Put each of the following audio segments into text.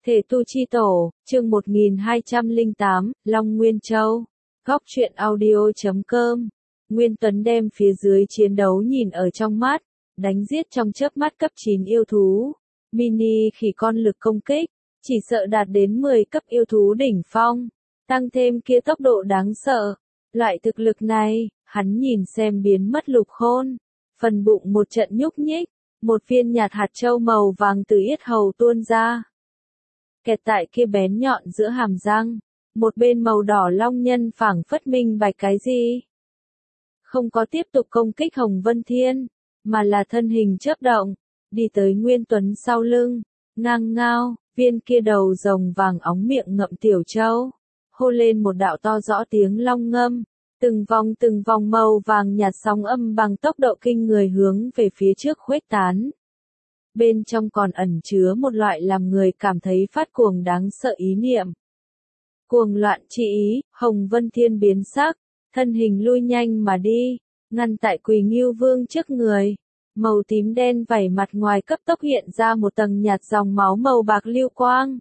Thể tu chi tổ, chương 1208, Long Nguyên Châu. Góc truyện audio.com. Nguyên Tuấn đem phía dưới chiến đấu nhìn ở trong mắt, đánh giết trong chớp mắt cấp 9 yêu thú. Mini khỉ con lực công kích, chỉ sợ đạt đến 10 cấp yêu thú đỉnh phong. Tăng thêm kia tốc độ đáng sợ. Loại thực lực này, hắn nhìn xem biến mất Lục Khôn. Phần bụng một trận nhúc nhích, một viên nhạt hạt châu màu vàng từ yết hầu tuôn ra. Kẹt tại kia bén nhọn giữa hàm răng, một bên màu đỏ long nhân phảng phất minh bạch cái gì. Không có tiếp tục công kích Hồng Vân Thiên, mà là thân hình chớp động, đi tới Nguyên Tuấn sau lưng, ngang ngao, viên kia đầu rồng vàng óng miệng ngậm tiểu châu, hô lên một đạo to rõ tiếng long ngâm, từng vòng màu vàng nhạt sóng âm bằng tốc độ kinh người hướng về phía trước khuếch tán. Bên trong còn ẩn chứa một loại làm người cảm thấy phát cuồng đáng sợ ý niệm. Cuồng loạn chi ý, Hồng Vân Thiên biến sắc, thân hình lui nhanh mà đi, ngăn tại Quỳ Ngưu Vương trước người. Màu tím đen vảy mặt ngoài cấp tốc hiện ra một tầng nhạt dòng máu màu bạc lưu quang.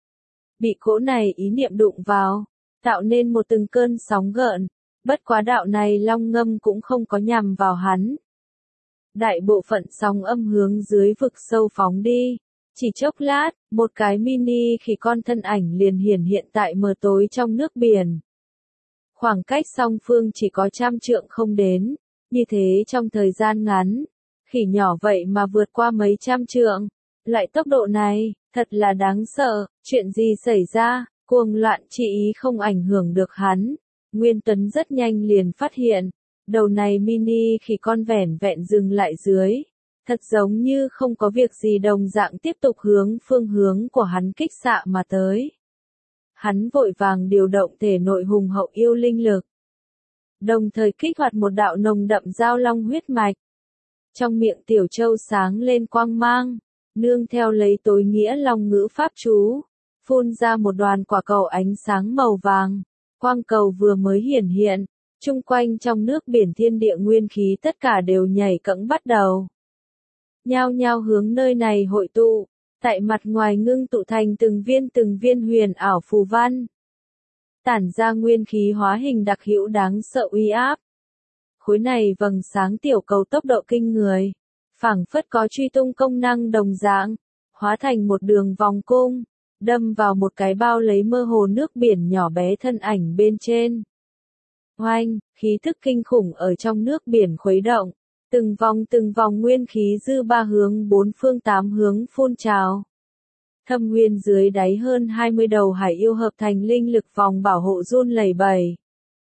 Bị cỗ này ý niệm đụng vào, tạo nên một từng cơn sóng gợn, bất quá đạo này long ngâm cũng không có nhằm vào hắn. Đại bộ phận sóng âm hướng dưới vực sâu phóng đi. Chỉ chốc lát, một cái mini khỉ con thân ảnh liền hiện tại mờ tối trong nước biển. Khoảng cách song phương chỉ có 100 trượng không đến, như thế trong thời gian ngắn, khỉ nhỏ vậy mà vượt qua mấy trăm trượng. Loại tốc độ này, thật là đáng sợ, chuyện gì xảy ra, cuồng loạn chi ý không ảnh hưởng được hắn. Nguyên Tuấn rất nhanh liền phát hiện. Đầu này mini khỉ con vẻn vẹn dừng lại dưới, thật giống như không có việc gì đồng dạng tiếp tục hướng phương hướng của hắn kích xạ mà tới. Hắn vội vàng điều động thể nội hùng hậu yêu linh lực, đồng thời kích hoạt một đạo nồng đậm giao long huyết mạch. Trong miệng tiểu châu sáng lên quang mang, nương theo lấy tối nghĩa long ngữ pháp chú, phun ra một đoàn quả cầu ánh sáng màu vàng. Quang cầu vừa mới hiện. Trung quanh trong nước biển thiên địa nguyên khí tất cả đều nhảy cẫng bắt đầu. Nhao nhao hướng nơi này hội tụ, tại mặt ngoài ngưng tụ thành từng viên huyền ảo phù văn. Tản ra nguyên khí hóa hình đặc hữu đáng sợ uy áp. Khối này vầng sáng tiểu cầu tốc độ kinh người, phảng phất có truy tung công năng đồng dạng, hóa thành một đường vòng cung, đâm vào một cái bao lấy mơ hồ nước biển nhỏ bé thân ảnh bên trên. Oanh, khí thức kinh khủng ở trong nước biển khuấy động, từng vòng nguyên khí dư ba hướng bốn phương tám hướng phun trào. Thâm nguyên dưới đáy hơn 20 đầu hải yêu hợp thành linh lực vòng bảo hộ run lẩy bẩy.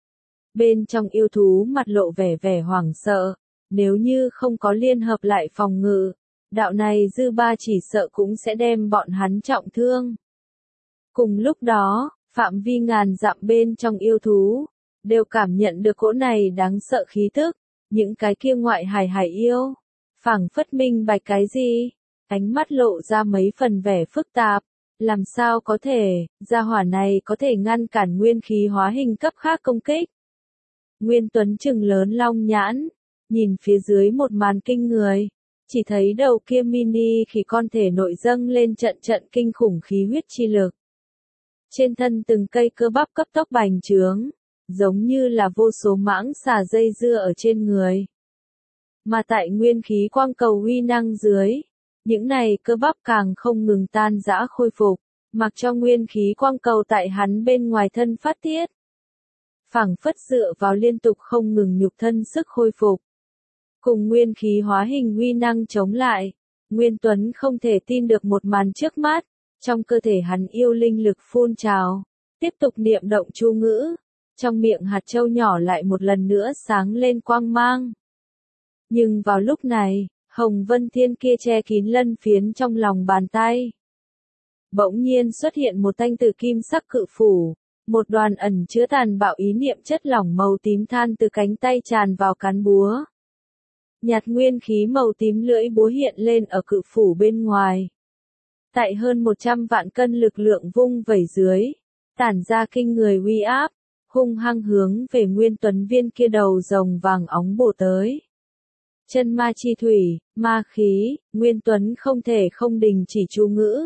Bên trong yêu thú mặt lộ vẻ hoảng sợ, nếu như không có liên hợp lại phòng ngự, đạo này dư ba chỉ sợ cũng sẽ đem bọn hắn trọng thương. Cùng lúc đó, phạm vi ngàn dặm bên trong yêu thú đều cảm nhận được cỗ này đáng sợ khí tức, những cái kia ngoại hải yêu, phảng phất minh bạch cái gì, ánh mắt lộ ra mấy phần vẻ phức tạp, làm sao có thể, gia hỏa này có thể ngăn cản nguyên khí hóa hình cấp khác công kích. Nguyên Tuấn trừng lớn long nhãn, nhìn phía dưới một màn kinh người, chỉ thấy đầu kia mini khỉ con thể nội dâng lên trận kinh khủng khí huyết chi lực. Trên thân từng cây cơ bắp cấp tốc bành trướng, giống như là vô số mãng xà dây dưa ở trên người. Mà tại nguyên khí quang cầu uy năng dưới, những này cơ bắp càng không ngừng tan rã khôi phục, mặc cho nguyên khí quang cầu tại hắn bên ngoài thân phát tiết. Phảng phất dựa vào liên tục không ngừng nhục thân sức khôi phục. Cùng nguyên khí hóa hình uy năng chống lại, Nguyên Tuấn không thể tin được một màn trước mắt, trong cơ thể hắn yêu linh lực phun trào, tiếp tục niệm động chú ngữ. Trong miệng hạt châu nhỏ lại một lần nữa sáng lên quang mang. Nhưng vào lúc này, Hồng Vân Thiên kia che kín lân phiến trong lòng bàn tay. Bỗng nhiên xuất hiện một thanh tử kim sắc cự phủ, một đoàn ẩn chứa tàn bạo ý niệm chất lỏng màu tím than từ cánh tay tràn vào cán búa. Nhạt nguyên khí màu tím lưỡi búa hiện lên ở cự phủ bên ngoài. Tại hơn 100 vạn cân lực lượng vung vẩy dưới, tản ra kinh người uy áp. Hung hăng hướng về Nguyên Tuấn viên kia đầu rồng vàng óng bổ tới. Chân ma chi thủy, ma khí, Nguyên Tuấn không thể không đình chỉ chú ngữ.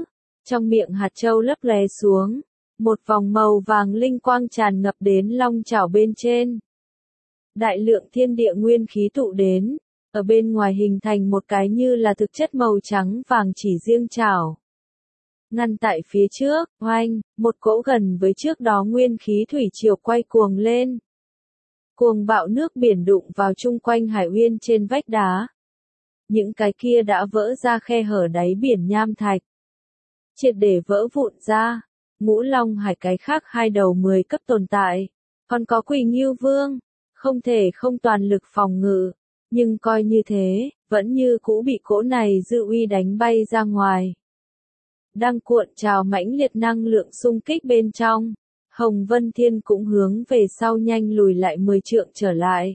Trong miệng hạt châu lấp lóe xuống, một vòng màu vàng linh quang tràn ngập đến long chảo bên trên. Đại lượng thiên địa nguyên khí tụ đến, ở bên ngoài hình thành một cái như là thực chất màu trắng vàng chỉ riêng chảo. Ngăn tại phía trước, oanh, một cỗ gần với trước đó nguyên khí thủy triều quay cuồng lên. Cuồng bạo nước biển đụng vào chung quanh hải uyên trên vách đá. Những cái kia đã vỡ ra khe hở đáy biển nham thạch. Triệt để vỡ vụn ra, Ngũ Long Hải cái khác 2 đầu 10 cấp tồn tại. Còn có Quỳ Ngưu Vương, không thể không toàn lực phòng ngự. Nhưng coi như thế, vẫn như cũ bị cỗ này dư uy đánh bay ra ngoài. Đang cuộn trào mãnh liệt năng lượng xung kích bên trong. Hồng Vân Thiên cũng hướng về sau nhanh lùi lại 10 trượng trở lại.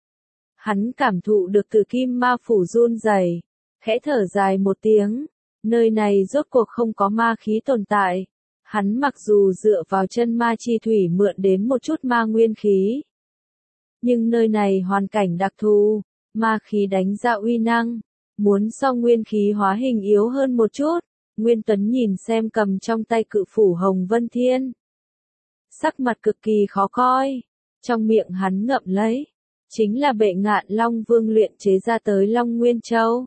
Hắn cảm thụ được từ kim ma phủ run rẩy, khẽ thở dài một tiếng. Nơi này rốt cuộc không có ma khí tồn tại. Hắn mặc dù dựa vào chân ma chi thủy mượn đến một chút ma nguyên khí. Nhưng nơi này hoàn cảnh đặc thù, ma khí đánh ra uy năng. Muốn so nguyên khí hóa hình yếu hơn một chút. Nguyên Tuấn nhìn xem cầm trong tay cự phủ Hồng Vân Thiên. Sắc mặt cực kỳ khó coi. Trong miệng hắn ngậm lấy. Chính là bệ ngạn Long Vương luyện chế ra tới Long Nguyên Châu.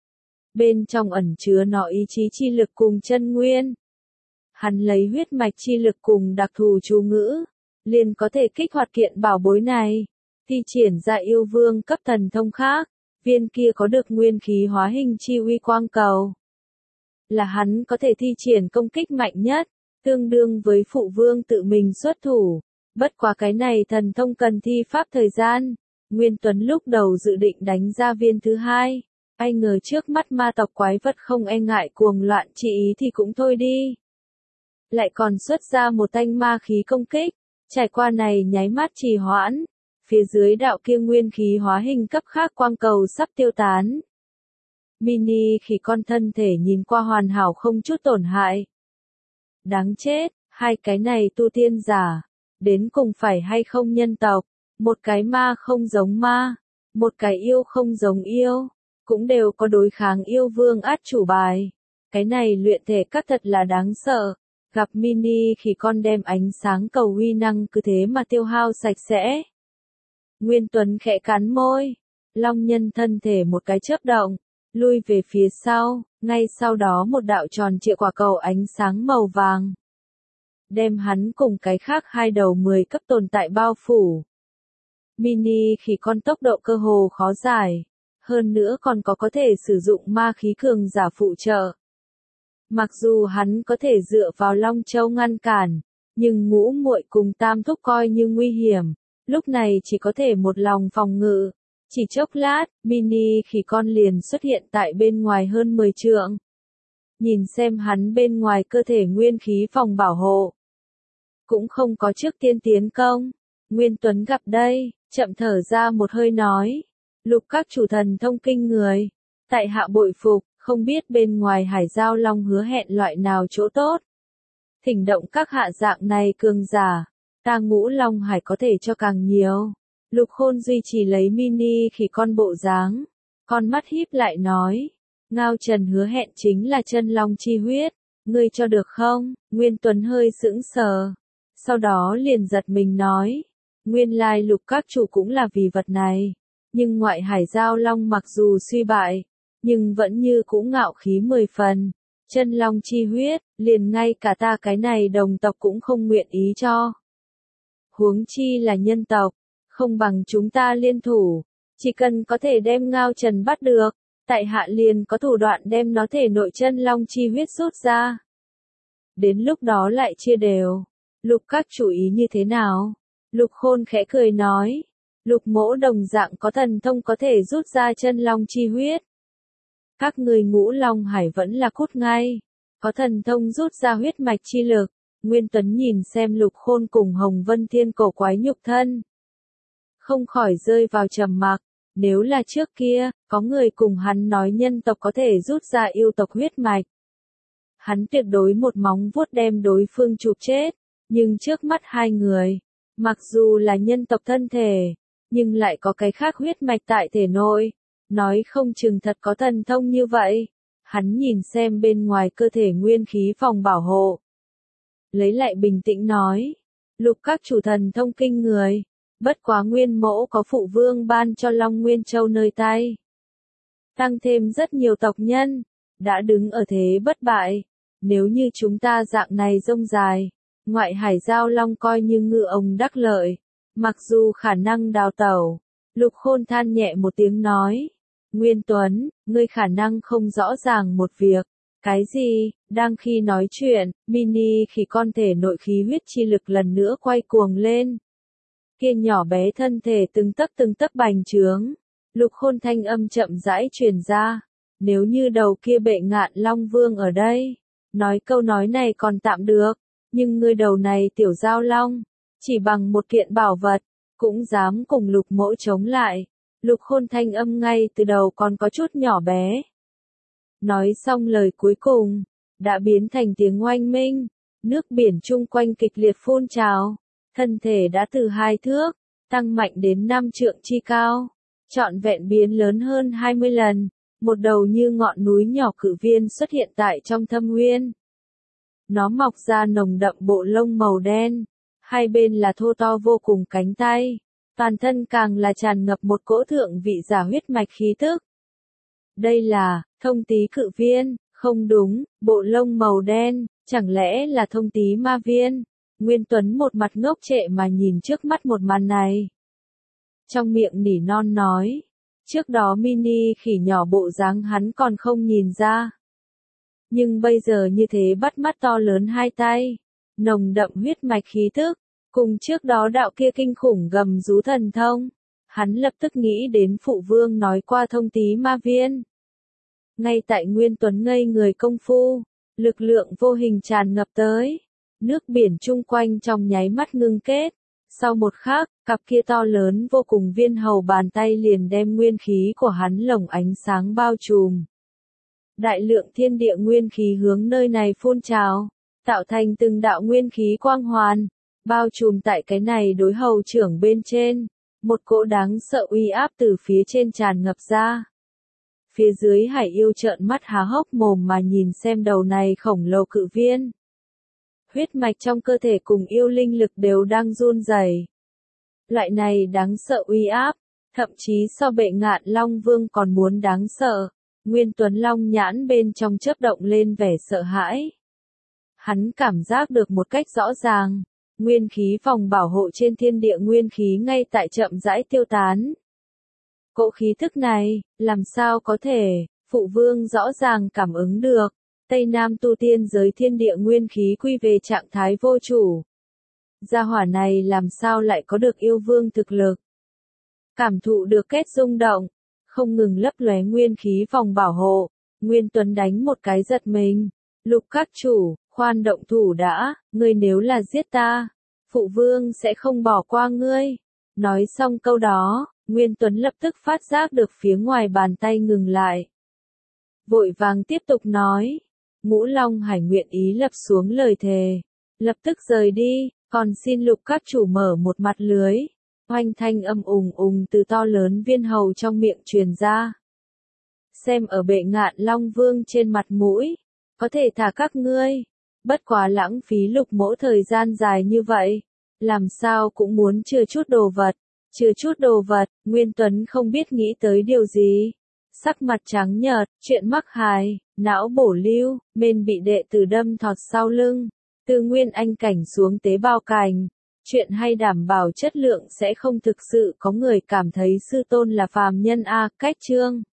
Bên trong ẩn chứa nó ý chí chi lực cùng chân nguyên. Hắn lấy huyết mạch chi lực cùng đặc thù chú ngữ. Liền có thể kích hoạt kiện bảo bối này. Thi triển ra yêu vương cấp thần thông khác. Viên kia có được nguyên khí hóa hình chi uy quang cầu. Là hắn có thể thi triển công kích mạnh nhất. Tương đương với phụ vương tự mình xuất thủ. Bất quá cái này thần thông cần thi pháp thời gian. Nguyên Tuấn lúc đầu dự định đánh ra viên thứ 2. Ai ngờ trước mắt ma tộc quái vật không e ngại cuồng loạn chỉ ý thì cũng thôi đi. Lại còn xuất ra một thanh ma khí công kích. Trải qua này nháy mắt trì hoãn. Phía dưới đạo kia nguyên khí hóa hình cấp khác quang cầu sắp tiêu tán. Mini khỉ con thân thể nhìn qua hoàn hảo không chút tổn hại. Đáng chết, 2 cái này tu tiên giả. Đến cùng phải hay không nhân tộc. Một cái ma không giống ma. Một cái yêu không giống yêu. Cũng đều có đối kháng yêu vương át chủ bài. Cái này luyện thể các thật là đáng sợ. Gặp mini khỉ con đem ánh sáng cầu uy năng cứ thế mà tiêu hao sạch sẽ. Nguyên Tuấn khẽ cắn môi. Long nhân thân thể một cái chớp động. Lui về phía sau. Ngay sau đó một đạo tròn trịa quả cầu ánh sáng màu vàng. Đem hắn cùng cái khác 2 đầu 10 cấp tồn tại bao phủ. Mini khỉ con tốc độ cơ hồ khó giải. Hơn nữa còn có thể sử dụng ma khí cường giả phụ trợ. Mặc dù hắn có thể dựa vào Long Châu ngăn cản, nhưng Ngũ Muội cùng Tam Thúc coi như nguy hiểm, lúc này chỉ có thể một lòng phòng ngự. Chỉ chốc lát, mini khỉ con liền xuất hiện tại bên ngoài hơn 10 trượng. Nhìn xem hắn bên ngoài cơ thể nguyên khí phòng bảo hộ. Cũng không có trước tiên tiến công. Nguyên Tuấn gặp đây, chậm thở ra một hơi nói. Lục các chủ thần thông kinh người. Tại hạ bội phục, không biết bên ngoài Hải Giao Long hứa hẹn loại nào chỗ tốt. Thỉnh động các hạ dạng này cường giả. Ta Ngũ Long Hải có thể cho càng nhiều. Lục Khôn duy trì lấy mini khỉ con bộ dáng. Con mắt híp lại nói. Ngao Trần hứa hẹn chính là chân long chi huyết. Ngươi cho được không? Nguyên Tuấn hơi sững sờ. Sau đó liền giật mình nói. Nguyên lai lục các chủ cũng là vì vật này. Nhưng ngoại Hải Giao Long mặc dù suy bại. Nhưng vẫn như cũ ngạo khí 10 phần. Chân long chi huyết, liền ngay cả ta cái này đồng tộc cũng không nguyện ý cho. Huống chi là nhân tộc. Không bằng chúng ta liên thủ. Chỉ cần có thể đem Ngao Trần bắt được. Tại hạ liền có thủ đoạn đem nó thể nội chân long chi huyết rút ra. Đến lúc đó lại chia đều. Lục các chủ ý như thế nào? Lục Khôn khẽ cười nói. Lục mỗ đồng dạng có thần thông có thể rút ra chân long chi huyết. Các người Ngũ Long Hải vẫn là cút ngay. Có thần thông rút ra huyết mạch chi lực. Nguyên Tuấn nhìn xem Lục Khôn cùng Hồng Vân Thiên cổ quái nhục thân. Không khỏi rơi vào trầm mặc. Nếu là trước kia, có người cùng hắn nói nhân tộc có thể rút ra yêu tộc huyết mạch. Hắn tuyệt đối một móng vuốt đem đối phương chụp chết. Nhưng trước mắt 2 người, mặc dù là nhân tộc thân thể, nhưng lại có cái khác huyết mạch tại thể nội. Nói không chừng thật có thần thông như vậy. Hắn nhìn xem bên ngoài cơ thể nguyên khí phòng bảo hộ. Lấy lại bình tĩnh nói. Lục các chủ thần thông kinh người. Bất quá nguyên mẫu có phụ vương ban cho Long Nguyên Châu nơi tay. Tăng thêm rất nhiều tộc nhân. Đã đứng ở thế bất bại. Nếu như chúng ta dạng này rông dài. Ngoại hải giao long coi như ngư ông đắc lợi. Mặc dù khả năng đào tẩu. Lục Khôn than nhẹ một tiếng nói. Nguyên Tuấn, ngươi khả năng không rõ ràng một việc. Cái gì? Đang khi nói chuyện, mini khỉ con thể nội khí huyết chi lực lần nữa quay cuồng lên. Kia nhỏ bé thân thể từng tấc bành trướng. Lục Khôn thanh âm chậm rãi truyền ra. Nếu như đầu kia bệ ngạn Long Vương ở đây, nói câu nói này còn tạm được, nhưng ngươi đầu này tiểu giao long, chỉ bằng một kiện bảo vật, cũng dám cùng Lục Mỗ chống lại. Lục Khôn thanh âm ngay từ đầu còn có chút nhỏ bé. Nói xong lời cuối cùng, đã biến thành tiếng oanh minh, nước biển chung quanh kịch liệt phun trào, thân thể đã từ 2 thước, tăng mạnh đến 5 trượng chi cao, trọn vẹn biến lớn hơn 20 lần, một đầu như ngọn núi nhỏ cự viên xuất hiện tại trong thâm nguyên. Nó mọc ra nồng đậm bộ lông màu đen, hai bên là thô to vô cùng cánh tay, toàn thân càng là tràn ngập một cỗ thượng vị giả huyết mạch khí tức. Đây là Thông Tý cự viên, không đúng, bộ lông màu đen, chẳng lẽ là Thông Tý ma viên? Nguyên Tuấn một mặt ngốc trệ mà nhìn trước mắt một màn này. Trong miệng nỉ non nói, trước đó mini khỉ nhỏ bộ dáng hắn còn không nhìn ra. Nhưng bây giờ như thế bắt mắt to lớn hai tay, nồng đậm huyết mạch khí tức, cùng trước đó đạo kia kinh khủng gầm rú thần thông. Hắn lập tức nghĩ đến phụ vương nói qua Thông Tý ma viên. Ngay tại Nguyên Tuấn ngây người công phu, lực lượng vô hình tràn ngập tới. Nước biển chung quanh trong nháy mắt ngưng kết. Sau một khắc, cặp kia to lớn vô cùng viên hầu bàn tay liền đem nguyên khí của hắn lồng ánh sáng bao trùm. Đại lượng thiên địa nguyên khí hướng nơi này phun trào, tạo thành từng đạo nguyên khí quang hoàn, bao trùm tại cái này đối hầu trưởng bên trên. Một cỗ đáng sợ uy áp từ phía trên tràn ngập ra. Phía dưới hải yêu trợn mắt há hốc mồm mà nhìn xem đầu này khổng lồ cự viên. Huyết mạch trong cơ thể cùng yêu linh lực đều đang run rẩy. Loại này đáng sợ uy áp, thậm chí so bệ ngạn Long Vương còn muốn đáng sợ. Nguyên Tuấn Long nhãn bên trong chớp động lên vẻ sợ hãi. Hắn cảm giác được một cách rõ ràng, nguyên khí phòng bảo hộ trên thiên địa nguyên khí ngay tại chậm rãi tiêu tán. Cỗ khí thức này, làm sao có thể, phụ vương rõ ràng cảm ứng được. Tây Nam tu tiên giới thiên địa nguyên khí quy về trạng thái vô chủ. Gia hỏa này làm sao lại có được yêu vương thực lực. Cảm thụ được kết rung động, không ngừng lấp lóe nguyên khí phòng bảo hộ, Nguyên Tuấn đánh một cái giật mình. Lục các chủ, khoan động thủ đã, ngươi nếu là giết ta, phụ vương sẽ không bỏ qua ngươi. Nói xong câu đó, Nguyên Tuấn lập tức phát giác được phía ngoài bàn tay ngừng lại. Vội vàng tiếp tục nói. Ngũ Long Hải nguyện ý lập xuống lời thề. Lập tức rời đi, còn xin lục các chủ mở một mặt lưới. Oanh thanh âm ùng ùng từ to lớn viên hầu trong miệng truyền ra. Xem ở bệ ngạn Long Vương trên mặt mũi, có thể thả các ngươi. Bất quá lãng phí Lục Mỗ thời gian dài như vậy. Làm sao cũng muốn chừa chút đồ vật. Chừa chút đồ vật, Nguyên Tuấn không biết nghĩ tới điều gì. Sắc mặt trắng nhợt, chuyện mắc hài, não bổ lưu, men bị đệ tử đâm thọt sau lưng. Từ nguyên anh cảnh xuống tế bào cảnh. Chuyện hay đảm bảo chất lượng sẽ không thực sự có người cảm thấy sư tôn là phàm nhân a. Cách chương